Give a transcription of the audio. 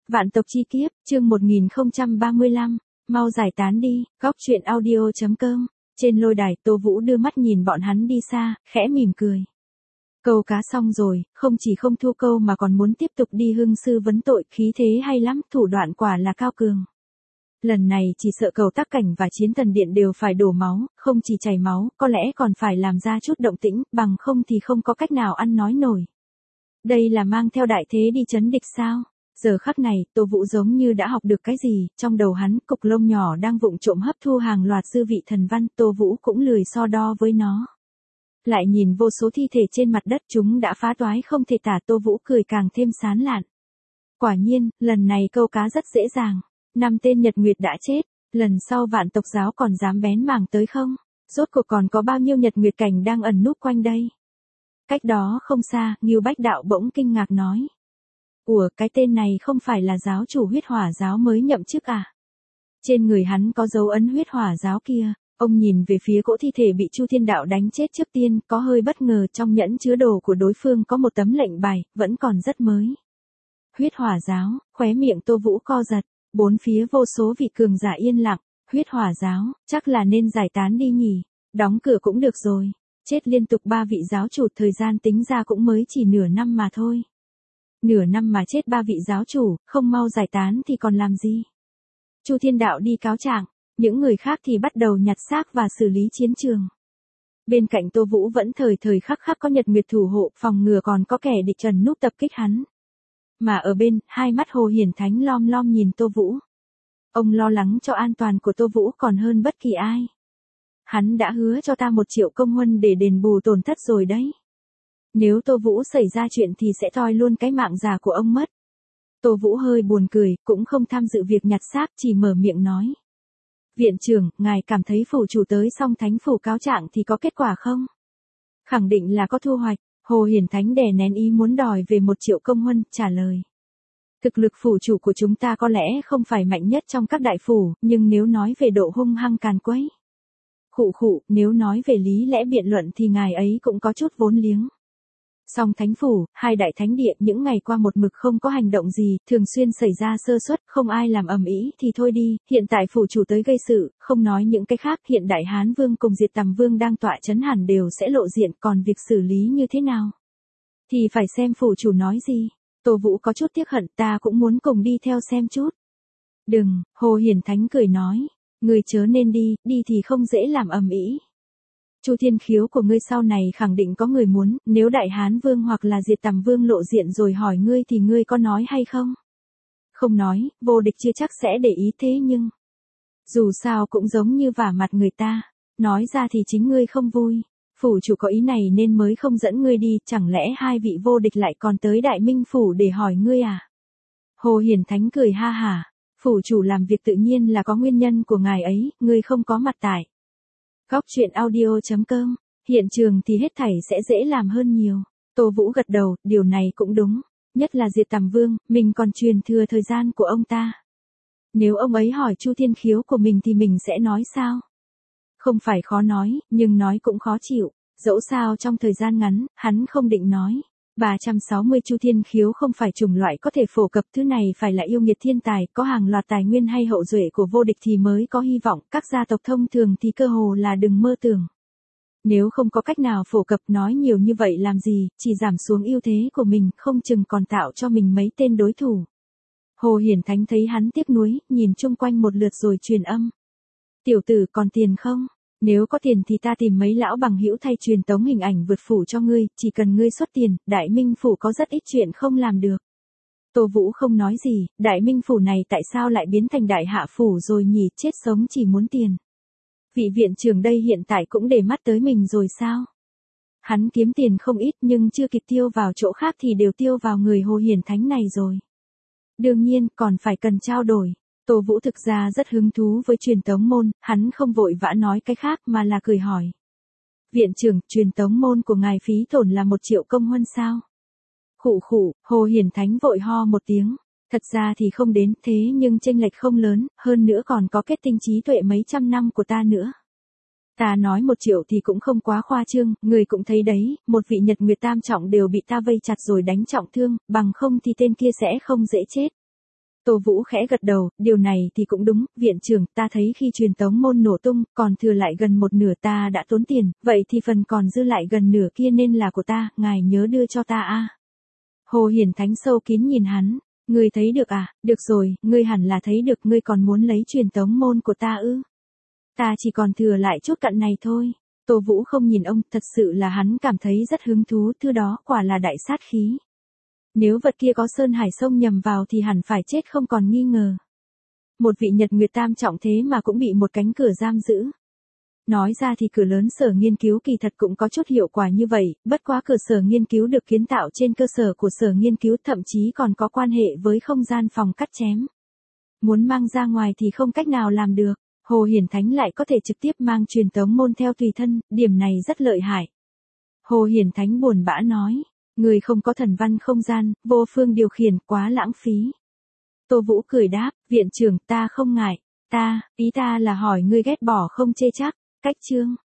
Vạn tộc chi kiếp, chương 1035, mau giải tán đi, góc chuyện audio.com. Trên lôi đài, Tô Vũ đưa mắt nhìn bọn hắn đi xa, khẽ mỉm cười. Câu cá xong rồi, không chỉ không thua câu mà còn muốn tiếp tục đi hưng sư vấn tội, khí thế hay lắm, thủ đoạn quả là cao cường. Lần này chỉ sợ Cầu Tắc Cảnh và Chiến Thần Điện đều phải đổ máu, không chỉ chảy máu, có lẽ còn phải làm ra chút động tĩnh, bằng không thì không có cách nào ăn nói nổi. Đây là mang theo đại thế đi trấn địch sao? Giờ khắc này, Tô Vũ giống như đã học được cái gì, trong đầu hắn, cục lông nhỏ đang vụng trộm hấp thu hàng loạt dư vị thần văn, Tô Vũ cũng lười so đo với nó. Lại nhìn vô số thi thể trên mặt đất, chúng đã phá toái không thể tả, Tô Vũ cười càng thêm sán lạn. Quả nhiên, lần này câu cá rất dễ dàng. 5 tên Nhật Nguyệt đã chết, lần sau Vạn tộc giáo còn dám bén mảng tới không? Rốt cuộc còn có bao nhiêu Nhật Nguyệt cảnh đang ẩn núp quanh đây? Cách đó không xa, Ngưu Bách Đạo bỗng kinh ngạc nói. Ủa, cái tên này không phải là giáo chủ huyết hỏa giáo mới nhậm chức à? Trên người hắn có dấu ấn huyết hỏa giáo kia. Ông nhìn về phía cỗ thi thể bị Chu Thiên Đạo đánh chết trước tiên, có hơi bất ngờ, trong nhẫn chứa đồ của đối phương có một tấm lệnh bài, vẫn còn rất mới. Huyết hỏa giáo, khóe miệng Tô Vũ co giật, bốn phía vô số vị cường giả yên lặng. Huyết hỏa giáo, chắc là nên giải tán đi nhỉ, đóng cửa cũng được rồi. Chết liên tục 3 vị giáo chủ, thời gian tính ra cũng mới chỉ nửa năm mà thôi. Nửa năm mà chết 3 vị giáo chủ, không mau giải tán thì còn làm gì? Chu Thiên Đạo đi cáo trạng, những người khác thì bắt đầu nhặt xác và xử lý chiến trường. Bên cạnh Tô Vũ vẫn thời thời khắc khắc có Nhật Nguyệt thủ hộ, phòng ngừa còn có kẻ địch trần núp tập kích hắn. Mà ở bên, hai mắt Hồ Hiển Thánh lom lom nhìn Tô Vũ. Ông lo lắng cho an toàn của Tô Vũ còn hơn bất kỳ ai. Hắn đã hứa cho ta 1 triệu công huân để đền bù tổn thất rồi đấy. Nếu Tô Vũ xảy ra chuyện thì sẽ toi luôn cái mạng già của ông mất. Tô Vũ hơi buồn cười, cũng không tham dự việc nhặt xác, chỉ mở miệng nói. Viện trưởng, ngài cảm thấy phủ chủ tới xong thánh phủ cáo trạng thì có kết quả không? Khẳng định là có thu hoạch. Hồ Hiển Thánh đè nén ý muốn đòi về 1 triệu công huân, trả lời. Thực lực phủ chủ của chúng ta có lẽ không phải mạnh nhất trong các đại phủ, nhưng nếu nói về độ hung hăng càn quấy. Khụ, nếu nói về lý lẽ biện luận thì ngài ấy cũng có chút vốn liếng. Song thánh phủ, 2 đại thánh địa những ngày qua một mực không có hành động gì, thường xuyên xảy ra sơ suất, không ai làm ầm ĩ thì thôi đi, hiện tại phủ chủ tới gây sự, không nói những cái khác, hiện đại Hán Vương cùng Diệt Tầm Vương đang tọa chấn hẳn đều sẽ lộ diện, còn việc xử lý như thế nào? Thì phải xem phủ chủ nói gì. Tô Vũ có chút tiếc hận, ta cũng muốn cùng đi theo xem chút. Đừng, Hồ Hiển Thánh cười nói, người chớ nên đi thì không dễ làm ầm ĩ. Chu Thiên Khiếu của ngươi sau này khẳng định có người muốn, nếu Đại Hán Vương hoặc là Diệt Tầm Vương lộ diện rồi hỏi ngươi thì ngươi có nói hay không? Không nói, vô địch chưa chắc sẽ để ý thế nhưng. Dù sao cũng giống như vả mặt người ta, nói ra thì chính ngươi không vui. Phủ chủ có ý này nên mới không dẫn ngươi đi, chẳng lẽ 2 vị vô địch lại còn tới Đại Minh Phủ để hỏi ngươi à? Hồ Hiển Thánh cười ha hả, phủ chủ làm việc tự nhiên là có nguyên nhân của ngài ấy, ngươi không có mặt tại. Góc chuyện audio.com, hiện trường thì hết thảy sẽ dễ làm hơn nhiều. Tô Vũ gật đầu, điều này cũng đúng. Nhất là Diệt Tầm Vương, mình còn truyền thừa thời gian của ông ta. Nếu ông ấy hỏi Chu Thiên Khiếu của mình thì mình sẽ nói sao? Không phải khó nói, nhưng nói cũng khó chịu. Dẫu sao trong thời gian ngắn, hắn không định nói. 360 Chu Thiên Khiếu không phải chủng loại có thể phổ cập, thứ này phải là yêu nghiệt thiên tài, có hàng loạt tài nguyên hay hậu duệ của vô địch thì mới có hy vọng, các gia tộc thông thường thì cơ hồ là đừng mơ tưởng. Nếu không có cách nào phổ cập, nói nhiều như vậy làm gì, chỉ giảm xuống ưu thế của mình, không chừng còn tạo cho mình mấy tên đối thủ. Hồ Hiển Thánh thấy hắn tiếc nuối, nhìn chung quanh một lượt rồi truyền âm. Tiểu tử còn tiền không? Nếu có tiền thì ta tìm mấy lão bằng hữu thay truyền tống hình ảnh vượt phủ cho ngươi, chỉ cần ngươi xuất tiền, Đại Minh Phủ có rất ít chuyện không làm được. Tô Vũ không nói gì, Đại Minh Phủ này tại sao lại biến thành Đại Hạ Phủ rồi nhỉ, chết sống chỉ muốn tiền. Vị viện trưởng đây hiện tại cũng để mắt tới mình rồi sao? Hắn kiếm tiền không ít nhưng chưa kịp tiêu vào chỗ khác thì đều tiêu vào người Hồ Hiển Thánh này rồi. Đương nhiên còn phải cần trao đổi. Tô Vũ thực ra rất hứng thú với truyền tống môn, hắn không vội vã nói cái khác mà là cười hỏi. Viện trưởng, truyền tống môn của ngài phí tổn là 1 triệu công huân sao? Khụ, Hồ Hiển Thánh vội ho một tiếng. Thật ra thì không đến thế nhưng chênh lệch không lớn, hơn nữa còn có kết tinh trí tuệ mấy trăm năm của ta nữa. Ta nói 1 triệu thì cũng không quá khoa trương, người cũng thấy đấy, một vị Nhật Nguyệt tam trọng đều bị ta vây chặt rồi đánh trọng thương, bằng không thì tên kia sẽ không dễ chết. Tô Vũ khẽ gật đầu, điều này thì cũng đúng, viện trưởng, ta thấy khi truyền tống môn nổ tung, còn thừa lại gần một nửa ta đã tốn tiền, vậy thì phần còn dư lại gần nửa kia nên là của ta, ngài nhớ đưa cho ta a. Hồ Hiển Thánh sâu kín nhìn hắn, ngươi thấy được à, được rồi, ngươi hẳn là thấy được, ngươi còn muốn lấy truyền tống môn của ta ư? Ta chỉ còn thừa lại chút cặn này thôi. Tô Vũ không nhìn ông, thật sự là hắn cảm thấy rất hứng thú, thứ đó quả là đại sát khí. Nếu vật kia có Sơn Hải Sông nhầm vào thì hẳn phải chết không còn nghi ngờ. Một vị Nhật Nguyệt Tam trọng thế mà cũng bị một cánh cửa giam giữ. Nói ra thì cửa lớn sở nghiên cứu kỳ thật cũng có chút hiệu quả như vậy, bất quá cửa sở nghiên cứu được kiến tạo trên cơ sở của sở nghiên cứu, thậm chí còn có quan hệ với không gian phòng cắt chém. Muốn mang ra ngoài thì không cách nào làm được. Hồ Hiển Thánh lại có thể trực tiếp mang truyền tống môn theo tùy thân, điểm này rất lợi hại. Hồ Hiển Thánh buồn bã nói, người không có thần văn không gian, vô phương điều khiển, quá lãng phí. Tô Vũ cười đáp, viện trưởng, ta không ngại, ý ta là hỏi ngươi ghét bỏ không chê chắc, cách chương.